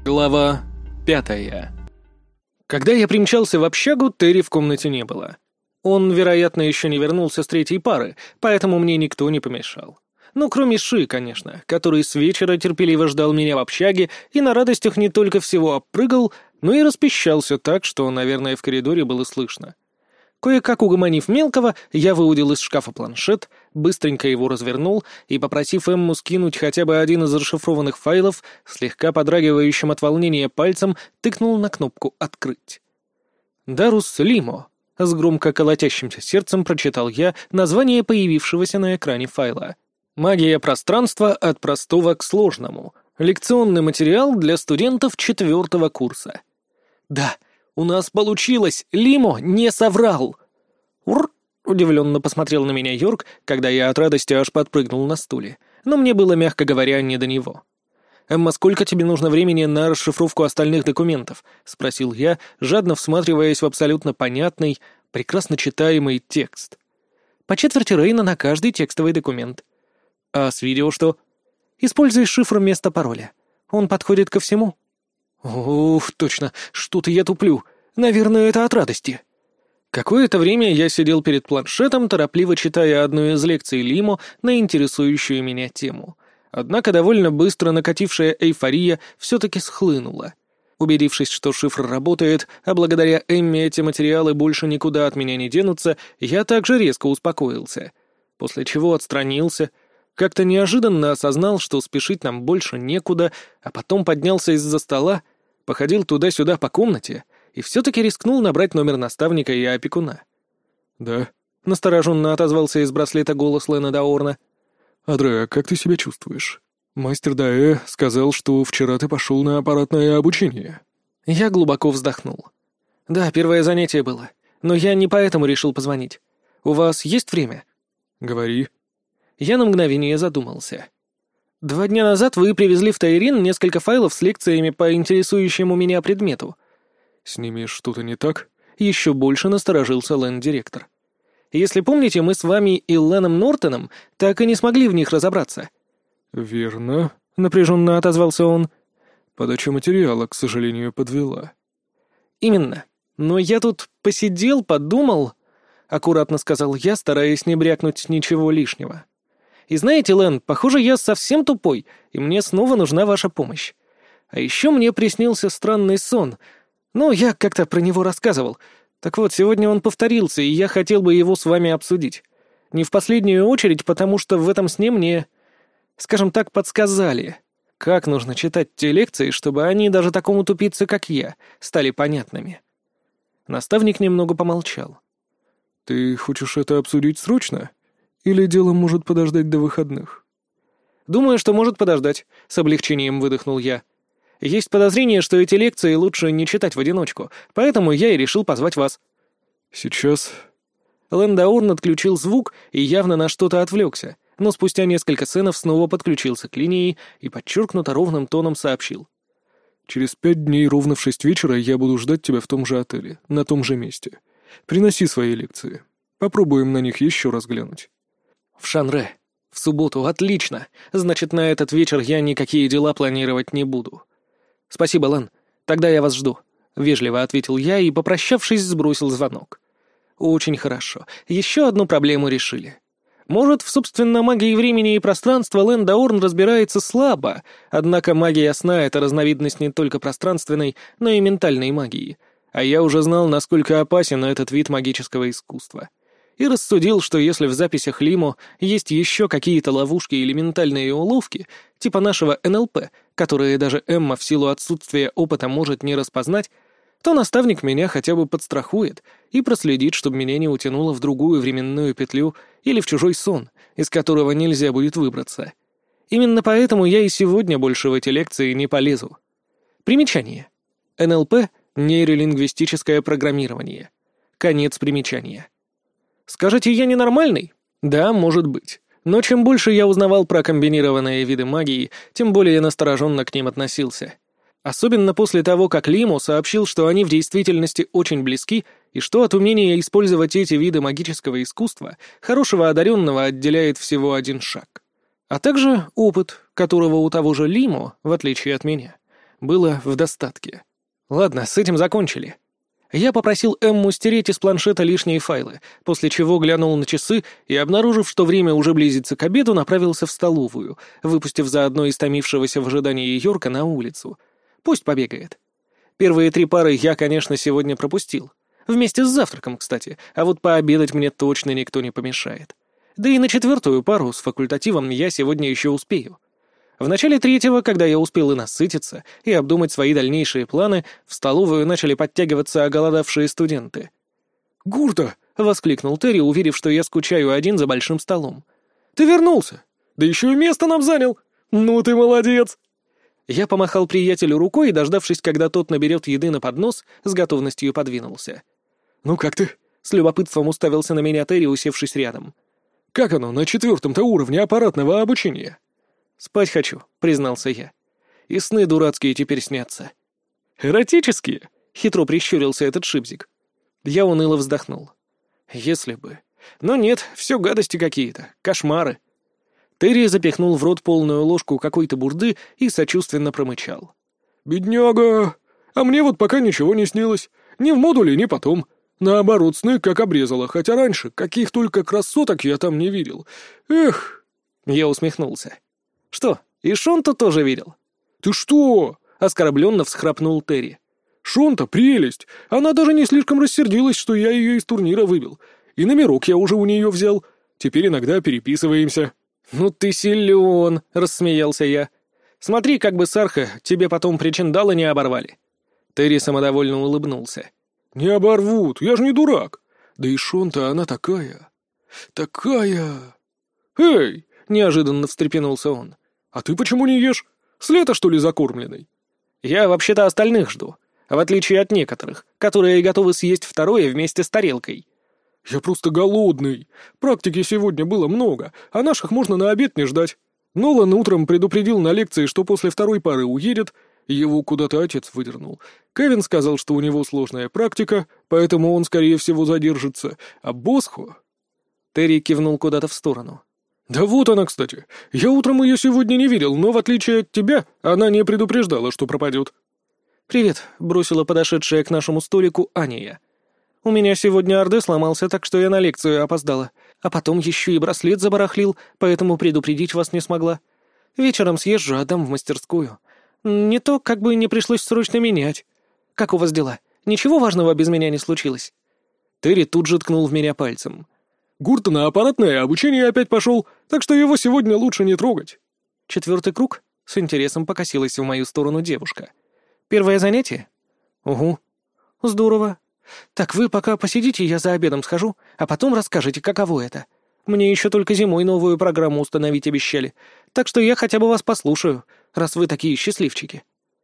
Глава 5. Когда я примчался в общагу, Терри в комнате не было. Он, вероятно, еще не вернулся с третьей пары, поэтому мне никто не помешал. Ну, кроме Ши, конечно, который с вечера терпеливо ждал меня в общаге и на радостях не только всего обпрыгал, но и распищался так, что, наверное, в коридоре было слышно. Кое-как угомонив мелкого, я выудил из шкафа планшет, быстренько его развернул и, попросив Эмму скинуть хотя бы один из расшифрованных файлов, слегка подрагивающим от волнения пальцем тыкнул на кнопку «Открыть». «Дарус Лимо», — с громко колотящимся сердцем прочитал я название появившегося на экране файла. «Магия пространства от простого к сложному. Лекционный материал для студентов 4-го курса». «Да, у нас получилось! Лимо не соврал!» «Ур!» — удивленно посмотрел на меня Йорк, когда я от радости аж подпрыгнул на стуле. Но мне было, мягко говоря, не до него. «Эмма, сколько тебе нужно времени на расшифровку остальных документов?» — спросил я, жадно всматриваясь в абсолютно понятный, прекрасно читаемый текст. «По четверти Рейна на каждый текстовый документ». «А с видео что?» «Используй шифр вместо пароля. Он подходит ко всему». «Уф, точно, что-то я туплю. Наверное, это от радости». Какое-то время я сидел перед планшетом, торопливо читая одну из лекций Лимо на интересующую меня тему. Однако довольно быстро накатившая эйфория все-таки схлынула. Убедившись, что шифр работает, а благодаря Эмме эти материалы больше никуда от меня не денутся, я также резко успокоился. После чего отстранился, как-то неожиданно осознал, что спешить нам больше некуда, а потом поднялся из-за стола, походил туда-сюда по комнате и все-таки рискнул набрать номер наставника и опекуна. «Да», — настороженно отозвался из браслета голос Лена Даорна. «Адре, как ты себя чувствуешь? Мастер Даэ сказал, что вчера ты пошел на аппаратное обучение». Я глубоко вздохнул. «Да, первое занятие было, но я не поэтому решил позвонить. У вас есть время?» «Говори». Я на мгновение задумался. 2 дня назад вы привезли в Тайрин несколько файлов с лекциями по интересующему меня предмету. С ними что-то не так? Еще больше насторожился Лэн-директор. Если помните, мы с вами и Леном Нортоном так и не смогли в них разобраться. Верно, напряженно отозвался он. Подача материала, к сожалению, подвела. Именно. Но я тут посидел, подумал, аккуратно сказал я, стараясь не брякнуть ничего лишнего. И знаете, Лэн, похоже, я совсем тупой, и мне снова нужна ваша помощь. А еще мне приснился странный сон. Ну, я как-то про него рассказывал. Так вот, сегодня он повторился, и я хотел бы его с вами обсудить. Не в последнюю очередь, потому что в этом сне мне, скажем так, подсказали, как нужно читать те лекции, чтобы они даже такому тупице, как я, стали понятными. Наставник немного помолчал. «Ты хочешь это обсудить срочно? Или дело может подождать до выходных?» «Думаю, что может подождать», — с облегчением выдохнул я. «Есть подозрение, что эти лекции лучше не читать в одиночку, поэтому я и решил позвать вас». «Сейчас...» Лэн Даорн отключил звук и явно на что-то отвлекся, но спустя несколько сценов снова подключился к линии и подчеркнуто ровным тоном сообщил. «Через 5 дней ровно в 6 вечера я буду ждать тебя в том же отеле, на том же месте. Приноси свои лекции. Попробуем на них еще раз глянуть». «В Шанре. В субботу. Отлично. Значит, на этот вечер я никакие дела планировать не буду». «Спасибо, Лэн. Тогда я вас жду», — вежливо ответил я и, попрощавшись, сбросил звонок. «Очень хорошо. Еще одну проблему решили. Может, в, собственно, магии времени и пространства Лэн Даорн разбирается слабо, однако магия сна — это разновидность не только пространственной, но и ментальной магии, а я уже знал, насколько опасен этот вид магического искусства. И рассудил, что если в записях Лимо есть еще какие-то ловушки или ментальные уловки, типа нашего НЛП, которые даже Эмма в силу отсутствия опыта может не распознать, то наставник меня хотя бы подстрахует и проследит, чтобы меня не утянуло в другую временную петлю или в чужой сон, из которого нельзя будет выбраться. Именно поэтому я и сегодня больше в эти лекции не полезу. Примечание. НЛП — нейролингвистическое программирование. Конец примечания. Скажете, я ненормальный? Да, может быть. Но чем больше я узнавал про комбинированные виды магии, тем более настороженно к ним относился. Особенно после того, как Лимо сообщил, что они в действительности очень близки, и что от умения использовать эти виды магического искусства хорошего одаренного отделяет всего 1 шаг. А также опыт, которого у того же Лимо, в отличие от меня, было в достатке. Ладно, с этим закончили. Я попросил Эмму стереть из планшета лишние файлы, после чего глянул на часы и, обнаружив, что время уже близится к обеду, направился в столовую, выпустив заодно истомившегося в ожидании Йорка на улицу. Пусть побегает. Первые 3 пары я, конечно, сегодня пропустил. Вместе с завтраком, кстати, а вот пообедать мне точно никто не помешает. Да и на 4-ю пару с факультативом я сегодня еще успею. В начале 3-го, когда я успел и насытиться, и обдумать свои дальнейшие планы, в столовую начали подтягиваться оголодавшие студенты. «Гурта!» — воскликнул Терри, уверив, что я скучаю один за большим столом. «Ты вернулся! Да еще и место нам занял! Ну ты молодец!» Я помахал приятелю рукой и, дождавшись, когда тот наберет еды на поднос, с готовностью подвинулся. «Ну как ты?» — с любопытством уставился на меня Терри, усевшись рядом. «Как оно на 4-м-то уровне аппаратного обучения?» «Спать хочу», — признался я. «И сны дурацкие теперь снятся». «Эротические?» — хитро прищурился этот шипзик. Я уныло вздохнул. «Если бы. Но нет, все гадости какие-то, кошмары». Терри запихнул в рот полную ложку какой-то бурды и сочувственно промычал. «Бедняга! А мне вот пока ничего не снилось. Ни в модуле, ни потом. Наоборот, сны как обрезало, хотя раньше каких только красоток я там не видел. Эх!» Я усмехнулся. «Что, и Шонта тоже видел?» «Ты что?» — оскорбленно всхрапнул Терри. «Шонта прелесть! Она даже не слишком рассердилась, что я ее из турнира выбил. И номерок я уже у нее взял. Теперь иногда переписываемся». «Ну ты силен!» — рассмеялся я. «Смотри, как бы Сарха тебе потом причиндалы не оборвали». Терри самодовольно улыбнулся. «Не оборвут, я же не дурак. Да и Шонта она такая... такая...» «Эй!» — неожиданно встрепенулся он. «А ты почему не ешь? С лета, что ли, закормленный?» «Я вообще-то остальных жду, в отличие от некоторых, которые готовы съесть второе вместе с тарелкой». «Я просто голодный. Практики сегодня было много, а наших можно на обед не ждать. Нолан утром предупредил на лекции, что после 2-й пары уедет, его куда-то отец выдернул. Кевин сказал, что у него сложная практика, поэтому он, скорее всего, задержится, а Босхо...» Терри кивнул куда-то в сторону. «Да вот она, кстати. Я утром ее сегодня не видел, но, в отличие от тебя, она не предупреждала, что пропадет». «Привет», — бросила подошедшая к нашему столику Аня. «У меня сегодня АРД сломался, так что я на лекцию опоздала. А потом еще и браслет забарахлил, поэтому предупредить вас не смогла. Вечером съезжу, отдам в мастерскую. Не то, как бы не пришлось срочно менять. Как у вас дела? Ничего важного без меня не случилось?» Терри тут же ткнул в меня пальцем. «Гурта на аппаратное обучение опять пошел, так что его сегодня лучше не трогать». 4-й круг?» — с интересом покосилась в мою сторону девушка. «Первое занятие?» «Угу». «Здорово. Так вы пока посидите, я за обедом схожу, а потом расскажете, каково это. Мне еще только зимой новую программу установить обещали, так что я хотя бы вас послушаю, раз вы такие счастливчики».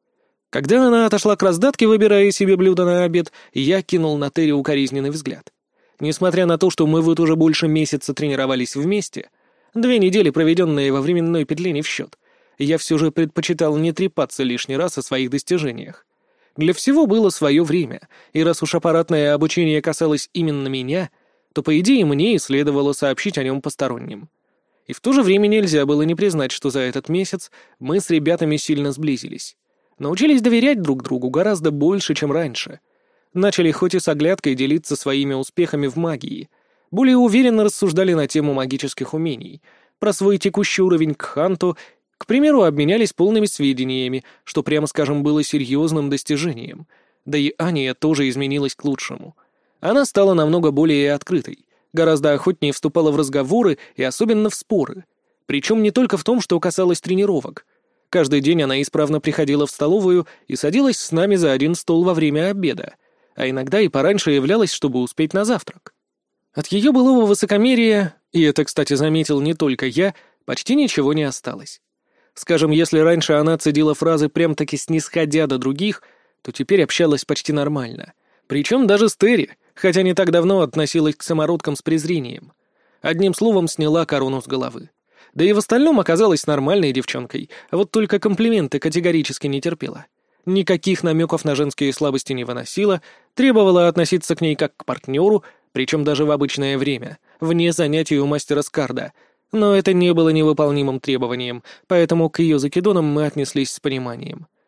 Когда она отошла к раздатке, выбирая себе блюдо на обед, я кинул на Терри укоризненный взгляд. Несмотря на то, что мы вот уже больше месяца тренировались вместе, 2 недели, проведенные во временной петле, не в счет, я все же предпочитал не трепаться лишний раз о своих достижениях. Для всего было свое время, и раз уж аппаратное обучение касалось именно меня, то, по идее, мне и следовало сообщить о нем посторонним. И в то же время нельзя было не признать, что за этот месяц мы с ребятами сильно сблизились. Научились доверять друг другу гораздо больше, чем раньше. Начали хоть и с оглядкой делиться своими успехами в магии. Более уверенно рассуждали на тему магических умений. Про свой текущий уровень к ханту, к примеру, обменялись полными сведениями, что, прямо скажем, было серьезным достижением. Да и Аня тоже изменилась к лучшему. Она стала намного более открытой, гораздо охотнее вступала в разговоры и особенно в споры. Причем не только в том, что касалось тренировок. Каждый день она исправно приходила в столовую и садилась с нами за один стол во время обеда, а иногда и пораньше являлась, чтобы успеть на завтрак. От ее былого высокомерия, и это, кстати, заметил не только я, почти ничего не осталось. Скажем, если раньше она цедила фразы прям-таки снисходя до других, то теперь общалась почти нормально. Причем даже с Терри, хотя не так давно относилась к самородкам с презрением. Одним словом, сняла корону с головы. Да и в остальном оказалась нормальной девчонкой, вот только комплименты категорически не терпела. Никаких намеков на женские слабости не выносила, требовала относиться к ней как к партнеру, причем даже в обычное время, вне занятий у мастера Скарда. Но это не было невыполнимым требованием, поэтому к ее закидонам мы отнеслись с пониманием.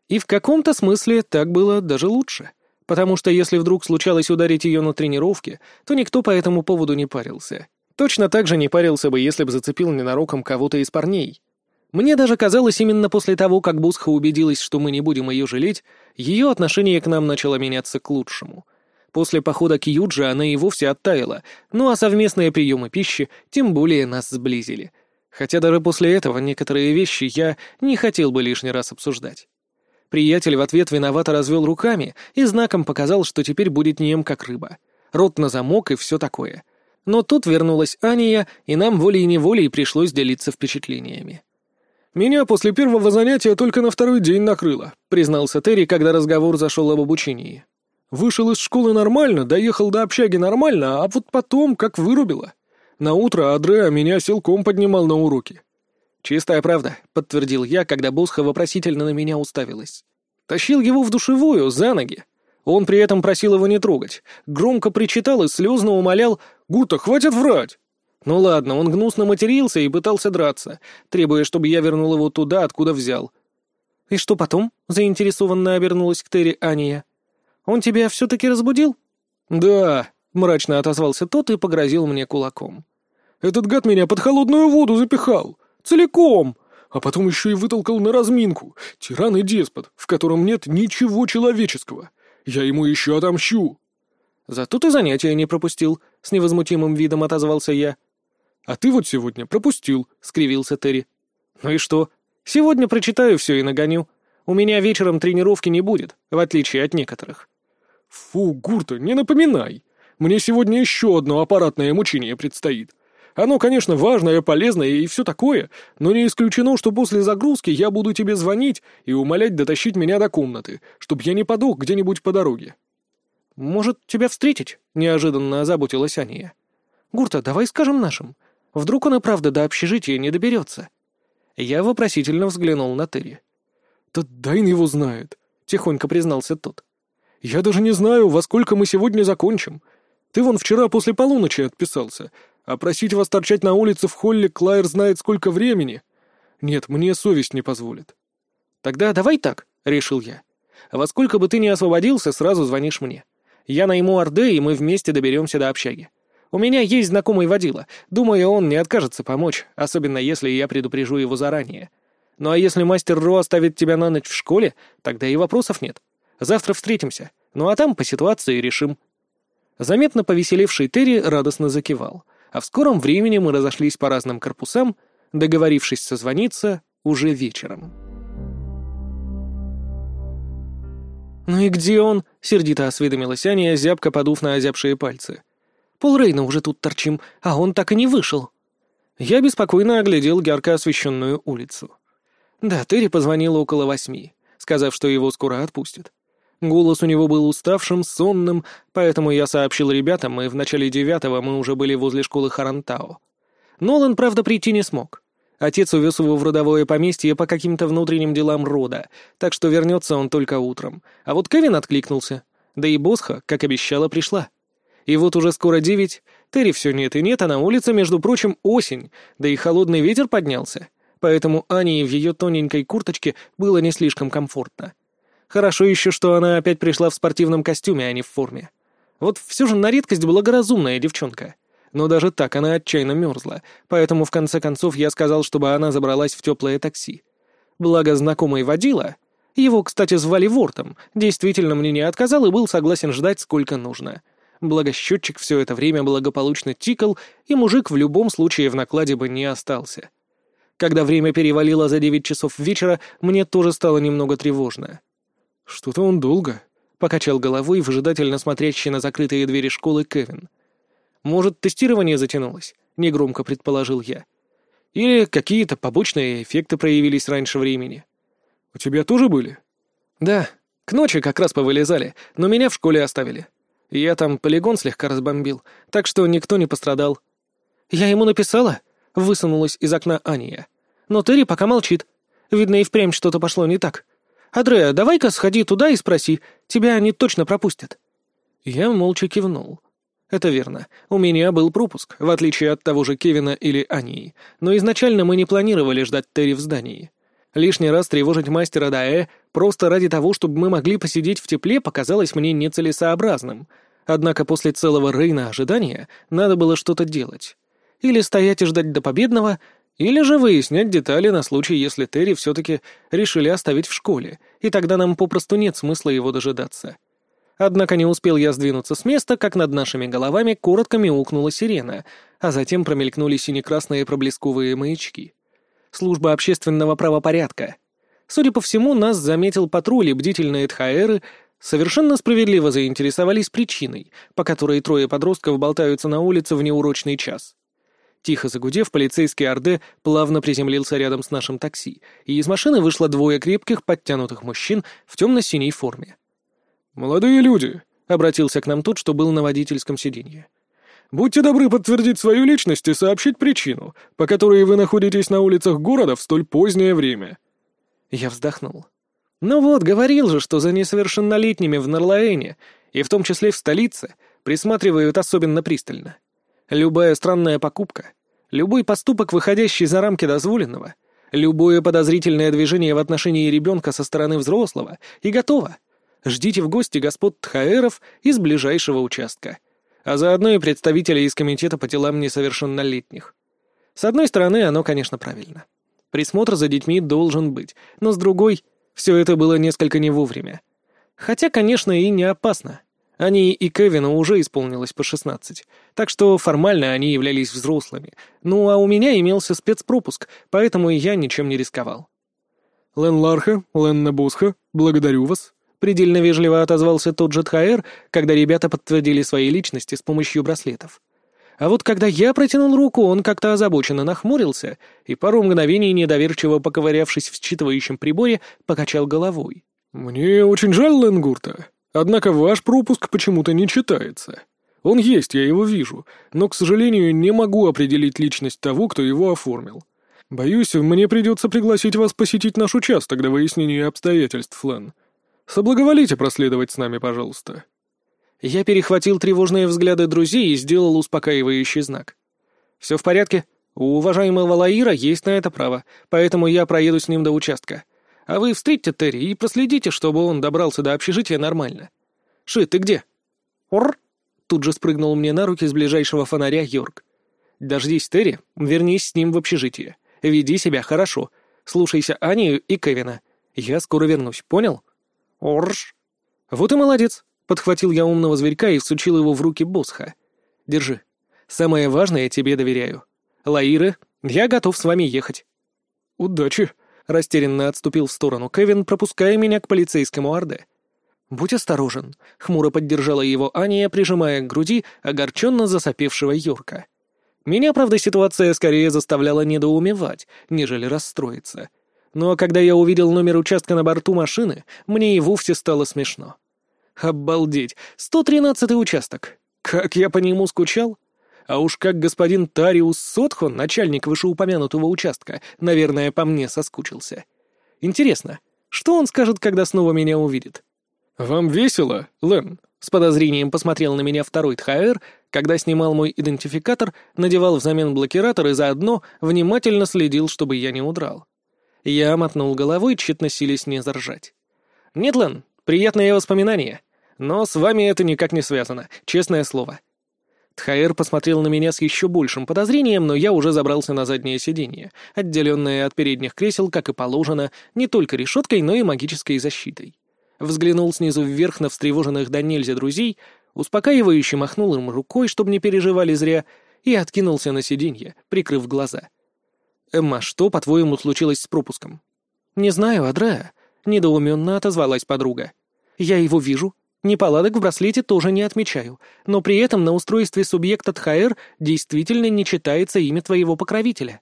И в каком-то смысле так было даже лучше. Потому что если вдруг случалось ударить ее на тренировке, то никто по этому поводу не парился. Точно так же не парился бы, если бы зацепил ненароком кого-то из парней. Мне даже казалось, именно после того, как Босха убедилась, что мы не будем ее жалеть, ее отношение к нам начало меняться к лучшему. После похода к Юджи она и вовсе оттаяла, ну а совместные приемы пищи тем более нас сблизили. Хотя даже после этого некоторые вещи я не хотел бы лишний раз обсуждать. Приятель в ответ виновато развел руками и знаком показал, что теперь будет нем как рыба. Рот на замок и все такое. Но тут вернулась Аня, и нам волей-неволей пришлось делиться впечатлениями. «Меня после первого занятия только на второй день накрыло», — признался Терри, когда разговор зашел об обучении. «Вышел из школы нормально, доехал до общаги нормально, а вот потом как вырубило. Наутро Адреа меня силком поднимал на уроки». «Чистая правда», — подтвердил я, когда Босха вопросительно на меня уставилась. Тащил его в душевую, за ноги. Он при этом просил его не трогать, громко причитал и слезно умолял: «Гурта, хватит врать!» Ну ладно, он гнусно матерился и пытался драться, требуя, чтобы я вернул его туда, откуда взял. «И что потом?» — заинтересованно обернулась к Терри Аня. «Он тебя все-таки разбудил?» «Да», — мрачно отозвался тот и погрозил мне кулаком. «Этот гад меня под холодную воду запихал! Целиком! А потом еще и вытолкал на разминку. Тиран и деспот, в котором нет ничего человеческого. Я ему еще отомщу!» «Зато ты занятия не пропустил», — с невозмутимым видом отозвался я. «А ты вот сегодня пропустил», — скривился Терри. «Ну и что? Сегодня прочитаю все и нагоню. У меня вечером тренировки не будет, в отличие от некоторых». «Фу, Гурта, не напоминай. Мне сегодня еще одно аппаратное мучение предстоит. Оно, конечно, важное, полезное и все такое, но не исключено, что после загрузки я буду тебе звонить и умолять дотащить меня до комнаты, чтобы я не подох где-нибудь по дороге». «Может, тебя встретить?» — неожиданно озаботилась Аня. «Гурта, давай скажем нашим. Вдруг он и правда до общежития не доберется?» Я вопросительно взглянул на Терри. «Да Дайн его знает», — тихонько признался тот. «Я даже не знаю, во сколько мы сегодня закончим. Ты вон вчера после полуночи отписался, а просить вас торчать на улице в холле Клайр знает сколько времени. Нет, мне совесть не позволит». «Тогда давай так», — решил я. «Во сколько бы ты ни освободился, сразу звонишь мне. Я найму Орде, и мы вместе доберемся до общаги. У меня есть знакомый водила. Думаю, он не откажется помочь, особенно если я предупрежу его заранее. Ну а если мастер Ро оставит тебя на ночь в школе, тогда и вопросов нет. Завтра встретимся. Ну а там по ситуации решим». Заметно повеселевший Терри радостно закивал, а в скором времени мы разошлись по разным корпусам, договорившись созвониться уже вечером. «Ну и где он?» — сердито осведомилась Аня, зябко подув на озябшие пальцы. «Пол Рейна уже тут торчим, а он так и не вышел». Я беспокойно оглядел ярко освещенную улицу. Да, Терри позвонила около 8, сказав, что его скоро отпустят. Голос у него был уставшим, сонным, поэтому я сообщил ребятам, и в начале 9 мы уже были возле школы Харантао. Нолан, правда, прийти не смог. Отец увез его в родовое поместье по каким-то внутренним делам рода, так что вернется он только утром. А вот Кевин откликнулся. Да и Босха, как обещала, пришла. И вот уже скоро 9, Терри все нет и нет, а на улице, между прочим, осень, да и холодный ветер поднялся. Поэтому Ане в ее тоненькой курточке было не слишком комфортно. Хорошо еще, что она опять пришла в спортивном костюме, а не в форме. Вот все же на редкость благоразумная девчонка. Но даже так она отчаянно мерзла, поэтому в конце концов я сказал, чтобы она забралась в теплое такси. Благо знакомый водила, его, кстати, звали Вортом, действительно мне не отказал и был согласен ждать сколько нужно. Благо счетчик все это время благополучно тикал, и мужик в любом случае в накладе бы не остался. Когда время перевалило за 9 часов вечера, мне тоже стало немного тревожно. «Что-то он долго», — покачал головой выжидательно смотрящий на закрытые двери школы Кевин. «Может, тестирование затянулось?» — негромко предположил я. «Или какие-то побочные эффекты проявились раньше времени». «У тебя тоже были?» «Да, к ночи как раз повылезали, но меня в школе оставили. Я там полигон слегка разбомбил, так что никто не пострадал». «Я ему написала?» — высунулась из окна Аня. «Но Терри пока молчит. Видно, и впрямь что-то пошло не так. Адреа, давай-ка сходи туда и спроси, тебя они точно пропустят». Я молча кивнул. Это верно, у меня был пропуск, в отличие от того же Кевина или Ании, но изначально мы не планировали ждать Терри в здании. Лишний раз тревожить мастера Даэ просто ради того, чтобы мы могли посидеть в тепле, показалось мне нецелесообразным. Однако после целого Рейна ожидания надо было что-то делать. Или стоять и ждать до победного, или же выяснять детали на случай, если Терри все-таки решили оставить в школе, и тогда нам попросту нет смысла его дожидаться. Однако не успел я сдвинуться с места, как над нашими головами коротко мяукнула сирена, а затем промелькнули сине-красные проблесковые маячки. Служба общественного правопорядка. Судя по всему, нас заметил патруль, и бдительные тхаэры совершенно справедливо заинтересовались причиной, по которой трое подростков болтаются на улице в неурочный час. Тихо загудев, полицейский Орде плавно приземлился рядом с нашим такси, и из машины вышло двое крепких, подтянутых мужчин в темно-синей форме. «Молодые люди», — обратился к нам тот, что был на водительском сиденье. «Будьте добры подтвердить свою личность и сообщить причину, по которой вы находитесь на улицах города в столь позднее время». Я вздохнул. «Ну вот, говорил же, что за несовершеннолетними в Нарлаэне, и в том числе в столице, присматривают особенно пристально. Любая странная покупка, любой поступок, выходящий за рамки дозволенного, любое подозрительное движение в отношении ребенка со стороны взрослого, и готово. Ждите в гости господ тхаэров из ближайшего участка, а заодно и представителей из комитета по делам несовершеннолетних. С одной стороны, оно, конечно, правильно. Присмотр за детьми должен быть, но с другой, все это было несколько не вовремя. Хотя, конечно, и не опасно. Они и Кевину уже исполнилось по 16, так что формально они являлись взрослыми. Ну, а у меня имелся спецпропуск, поэтому я ничем не рисковал. «Лен Ларха, Лен Набусха, благодарю вас», — предельно вежливо отозвался тот же Тхаэр, когда ребята подтвердили свои личности с помощью браслетов. А вот когда я протянул руку, он как-то озабоченно нахмурился и пару мгновений, недоверчиво поковырявшись в считывающем приборе, покачал головой. «Мне очень жаль, Лен Гурта. Однако ваш пропуск почему-то не читается. Он есть, я его вижу, но, к сожалению, не могу определить личность того, кто его оформил. Боюсь, мне придется пригласить вас посетить наш участок до выяснения обстоятельств, Лен. Соблаговолите проследовать с нами, пожалуйста». Я перехватил тревожные взгляды друзей и сделал успокаивающий знак. «Все в порядке. У уважаемого Лаира есть на это право, поэтому я проеду с ним до участка. А вы встретьте Терри и проследите, чтобы он добрался до общежития нормально. Ши, ты где?» «Орр!» — тут же спрыгнул мне на руки с ближайшего фонаря Йорк. «Дождись Терри, вернись с ним в общежитие. Веди себя хорошо. Слушайся Анию и Кевина. Я скоро вернусь, понял?» «Орш!» «Вот и молодец!» — подхватил я умного зверька и всучил его в руки Босха. «Держи. Самое важное тебе доверяю. Лаиры, я готов с вами ехать». «Удачи!» — растерянно отступил в сторону Кевин, пропуская меня к полицейскому Орде. «Будь осторожен», — хмуро поддержала его Ания, прижимая к груди огорченно засопевшего Йорка. Меня, правда, ситуация скорее заставляла недоумевать, нежели расстроиться. Но когда я увидел номер участка на борту машины, мне и вовсе стало смешно. Обалдеть! 113-й участок! Как я по нему скучал! А уж как господин Тариус Сотхон, начальник вышеупомянутого участка, наверное, по мне соскучился. Интересно, что он скажет, когда снова меня увидит? «Вам весело, Лен?» — с подозрением посмотрел на меня второй Тхаэр, когда снимал мой идентификатор, надевал взамен блокиратор и заодно внимательно следил, чтобы я не удрал. Я мотнул головой, тщетно силясь не заржать. «Нет, Лен, приятные воспоминания. Но с вами это никак не связано, честное слово». Тхаэр посмотрел на меня с еще большим подозрением, но я уже забрался на заднее сиденье, отделенное от передних кресел, как и положено, не только решеткой, но и магической защитой. Взглянул снизу вверх на встревоженных до нельзя друзей, успокаивающе махнул им рукой, чтобы не переживали зря, и откинулся на сиденье, прикрыв глаза. «Эмма, что, по-твоему, случилось с пропуском?» «Не знаю, Адреа», — недоуменно отозвалась подруга. «Я его вижу. Неполадок в браслете тоже не отмечаю, но при этом на устройстве субъекта Тхаэр действительно не читается имя твоего покровителя».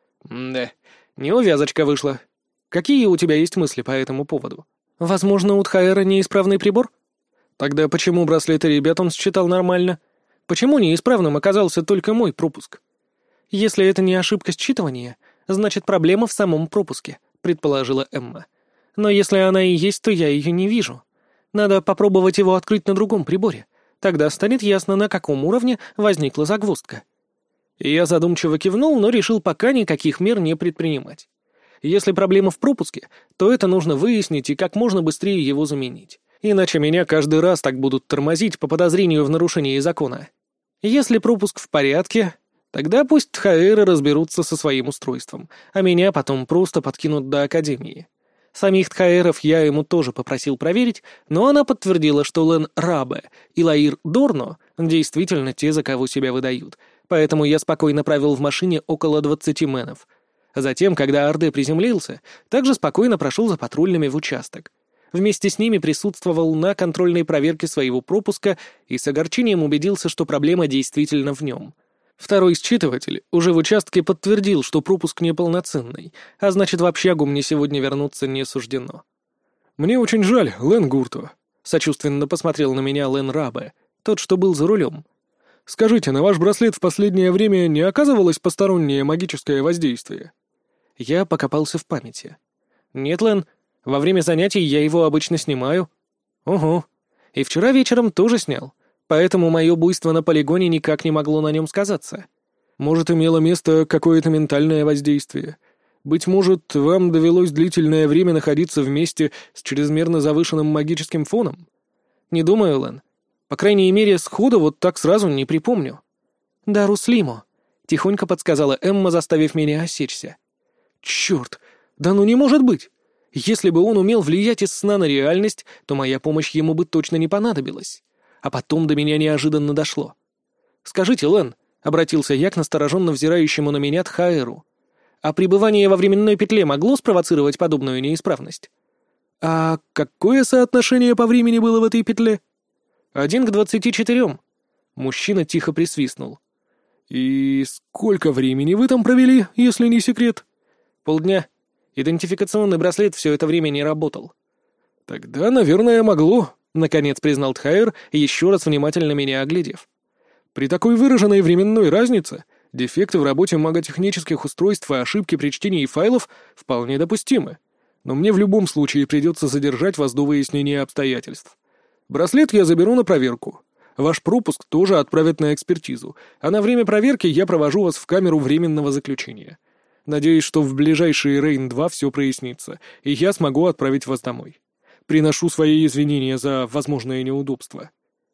«Да, неувязочка вышла. Какие у тебя есть мысли по этому поводу? Возможно, у Тхаэра неисправный прибор? Тогда почему браслеты ребят он считал нормально? Почему неисправным оказался только мой пропуск?» «Если это не ошибка считывания, значит, проблема в самом пропуске», — предположила Эмма. «Но если она и есть, то я ее не вижу. Надо попробовать его открыть на другом приборе. Тогда станет ясно, на каком уровне возникла загвоздка». Я задумчиво кивнул, но решил пока никаких мер не предпринимать. Если проблема в пропуске, то это нужно выяснить и как можно быстрее его заменить. Иначе меня каждый раз так будут тормозить по подозрению в нарушении закона. Если пропуск в порядке, тогда пусть тхаэры разберутся со своим устройством, а меня потом просто подкинут до академии. Самих тхаэров я ему тоже попросил проверить, но она подтвердила, что Лен Рабе и Лаир Дорно действительно те, за кого себя выдают, поэтому я спокойно провел в машине около 20 мэнов. Затем, когда Орде приземлился, также спокойно прошел за патрульными в участок. Вместе с ними присутствовал на контрольной проверке своего пропуска и с огорчением убедился, что проблема действительно в нем. Второй считыватель уже в участке подтвердил, что пропуск неполноценный, а значит, в общагу мне сегодня вернуться не суждено. «Мне очень жаль, Лен Гурто», — сочувственно посмотрел на меня Лен Рабе, тот, что был за рулем. «Скажите, на ваш браслет в последнее время не оказывалось постороннее магическое воздействие?» Я покопался в памяти. «Нет, Лен. Во время занятий я его обычно снимаю». «Ого. И вчера вечером тоже снял, поэтому мое буйство на полигоне никак не могло на нем сказаться». «Может, имело место какое-то ментальное воздействие? Быть может, вам довелось длительное время находиться вместе с чрезмерно завышенным магическим фоном?» «Не думаю, Лен. По крайней мере, сходу вот так сразу не припомню». «Да, Руслимо», — тихонько подсказала Эмма, заставив меня осечься. «Черт! Да ну не может быть! Если бы он умел влиять из сна на реальность, то моя помощь ему бы точно не понадобилась. А потом до меня неожиданно дошло. «Скажите, Лен», — обратился я к настороженно взирающему на меня Тхаэру, «а пребывание во временной петле могло спровоцировать подобную неисправность?» «А какое соотношение по времени было в этой петле?» 1 к 24. Мужчина тихо присвистнул. «И сколько времени вы там провели, если не секрет?» «Полдня. Идентификационный браслет все это время не работал». «Тогда, наверное, могло», — наконец признал Тхаэр, еще раз внимательно меня оглядев. «При такой выраженной временной разнице дефекты в работе маготехнических устройств и ошибки при чтении файлов вполне допустимы. Но мне в любом случае придется задержать вас до выяснения обстоятельств. Браслет я заберу на проверку. Ваш пропуск тоже отправят на экспертизу, а на время проверки я провожу вас в камеру временного заключения. Надеюсь, что в ближайшие Рейн-2 все прояснится, и я смогу отправить вас домой. Приношу свои извинения за возможное неудобство».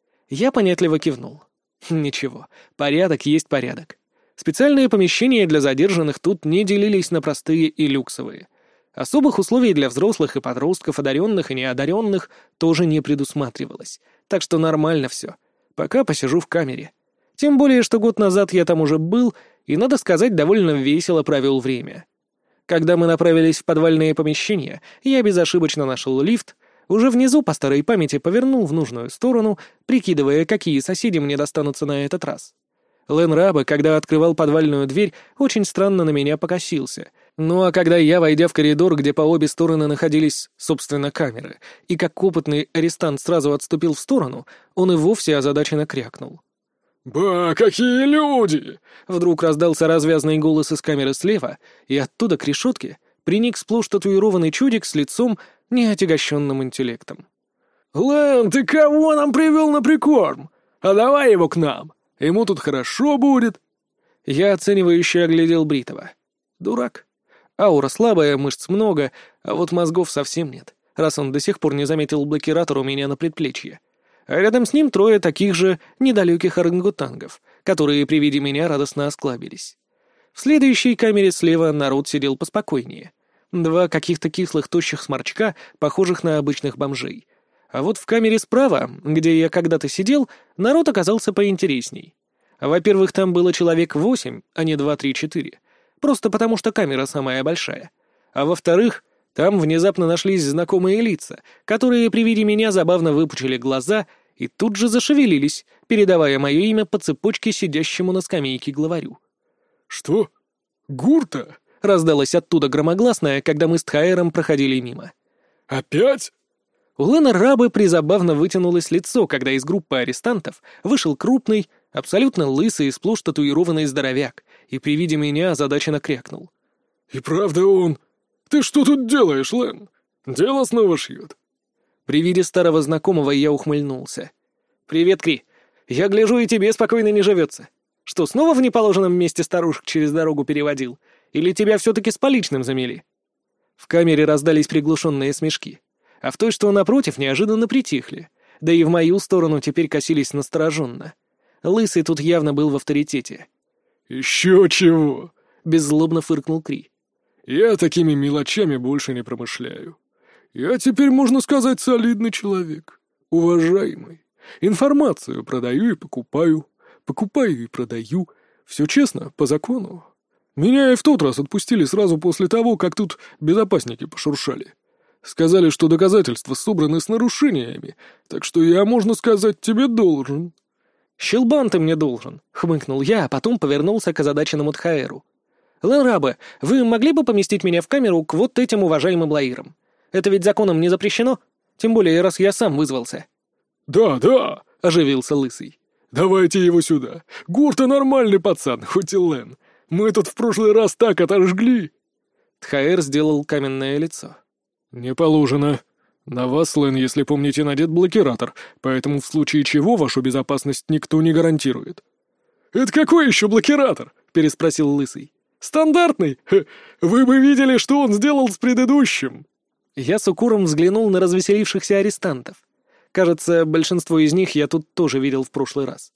Я понятливо кивнул. Ничего, порядок есть порядок. Специальные помещения для задержанных тут не делились на простые и люксовые. Особых условий для взрослых и подростков, одаренных и неодаренных, тоже не предусматривалось. Так что нормально все. Пока посижу в камере. Тем более, что год назад я там уже был, и, надо сказать, довольно весело провел время. Когда мы направились в подвальные помещения, я безошибочно нашел лифт, уже внизу по старой памяти повернул в нужную сторону, прикидывая, какие соседи мне достанутся на этот раз. Лен Рабе, когда открывал подвальную дверь, очень странно на меня покосился. Ну а когда я, войдя в коридор, где по обе стороны находились, собственно, камеры, и как опытный арестант сразу отступил в сторону, он и вовсе озадаченно крякнул. «Ба, какие люди!» Вдруг раздался развязный голос из камеры слева, и оттуда к решетке приник сплошь татуированный чудик с лицом, неотягощенным интеллектом. «Лен, ты кого нам привел на прикорм? А давай его к нам, ему тут хорошо будет». Я оценивающе оглядел Бритова. Дурак. Аура слабая, мышц много, а вот мозгов совсем нет, раз он до сих пор не заметил блокиратор у меня на предплечье. А рядом с ним трое таких же недалеких орангутангов, которые при виде меня радостно осклабились. В следующей камере слева народ сидел поспокойнее. 2 каких-то кислых тощих сморчка, похожих на обычных бомжей. А вот в камере справа, где я когда-то сидел, народ оказался поинтересней. Во-первых, там было человек 8, а не 2, 3, 4. Просто потому, что камера самая большая. А во-вторых, там внезапно нашлись знакомые лица, которые при виде меня забавно выпучили глаза и тут же зашевелились, передавая мое имя по цепочке сидящему на скамейке главарю. «Что? Гурта?» — раздалось оттуда громогласное, когда мы с Тхаэром проходили мимо. «Опять?» У Лена Рабы призабавно вытянулось лицо, когда из группы арестантов вышел крупный, абсолютно лысый и сплошь татуированный здоровяк, и при виде меня озадаченно крякнул. «И правда он? Ты что тут делаешь, Лен? Дело снова шьют». При виде старого знакомого я ухмыльнулся. «Привет, Кри. Я гляжу, и тебе спокойно не живется. Что, снова в неположенном месте старушек через дорогу переводил? Или тебя все-таки с поличным замели?» В камере раздались приглушенные смешки, а в той, что напротив, неожиданно притихли, да и в мою сторону теперь косились настороженно. Лысый тут явно был в авторитете. «Еще чего!» — беззлобно фыркнул Кри. «Я такими мелочами больше не промышляю. Я теперь, можно сказать, солидный человек, уважаемый. Информацию продаю и покупаю, покупаю и продаю. Все честно, по закону. Меня и в тот раз отпустили сразу после того, как тут безопасники пошуршали. Сказали, что доказательства собраны с нарушениями, так что я, можно сказать, тебе должен». «Щелбан ты мне должен», — хмыкнул я, а потом повернулся к озадаченному Тхаэру. «Ленрабе, вы могли бы поместить меня в камеру к вот этим уважаемым лаирам? Это ведь законом не запрещено, тем более раз я сам вызвался». «Да, да», — оживился Лысый. «Давайте его сюда. Гурта нормальный пацан, хоть и Лен. Мы тут в прошлый раз так отожгли». Тхаэр сделал каменное лицо. «Не положено. На вас, Лен, если помните, надет блокиратор, поэтому в случае чего вашу безопасность никто не гарантирует». «Это какой еще блокиратор?» — переспросил Лысый. «Стандартный? Вы бы видели, что он сделал с предыдущим!» Я с укором взглянул на развеселившихся арестантов. Кажется, большинство из них я тут тоже видел в прошлый раз.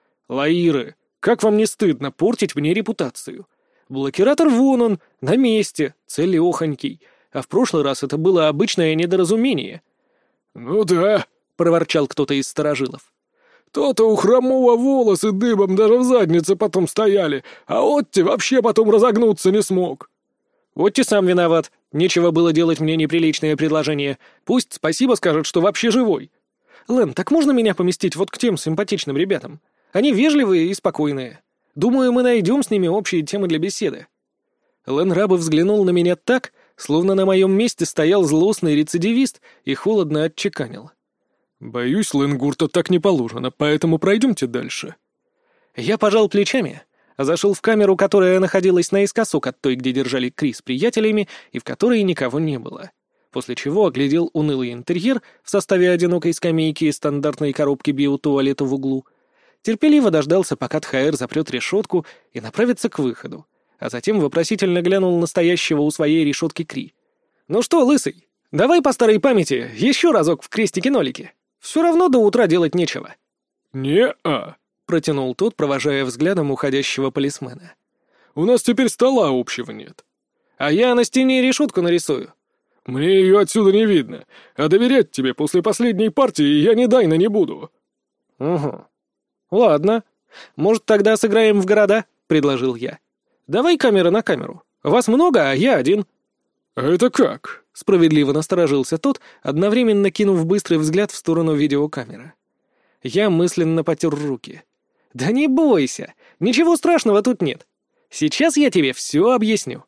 «Лаиры, как вам не стыдно портить мне репутацию? Блокиратор вон он, на месте, целехонький, а в прошлый раз это было обычное недоразумение». «Ну да», — проворчал кто-то из старожилов. «То-то у хромого волосы дыбом даже в заднице потом стояли, а Отти вообще потом разогнуться не смог». «Отти сам виноват. Нечего было делать мне неприличное предложение. Пусть спасибо скажет, что вообще живой. Лэн, так можно меня поместить вот к тем симпатичным ребятам? Они вежливые и спокойные. Думаю, мы найдем с ними общие темы для беседы». Лэн Рабы взглянул на меня так, словно на моем месте стоял злостный рецидивист и холодно отчеканил. «Боюсь, Лэн Гурта, так не положено, поэтому пройдемте дальше». Я пожал плечами, зашел в камеру, которая находилась наискосок от той, где держали Кри с приятелями, и в которой никого не было. После чего оглядел унылый интерьер в составе одинокой скамейки и стандартной коробки биотуалета в углу. Терпеливо дождался, пока Тхаэр запрет решетку и направится к выходу, а затем вопросительно глянул на стоящего у своей решетки Кри. «Ну что, Лысый, давай по старой памяти еще разок в крестике-нолике. Все равно до утра делать нечего». «Не-а», — протянул тот, провожая взглядом уходящего полисмена. «У нас теперь стола общего нет». «А я на стене решетку нарисую». «Мне ее отсюда не видно, а доверять тебе после последней партии я не дайно не буду». «Угу. Ладно. Может, тогда сыграем в города?» — предложил я. «Давай камера на камеру. Вас много, а я один». «А это как?» — справедливо насторожился тот, одновременно кинув быстрый взгляд в сторону видеокамеры. Я мысленно потер руки. «Да не бойся, ничего страшного тут нет. Сейчас я тебе все объясню».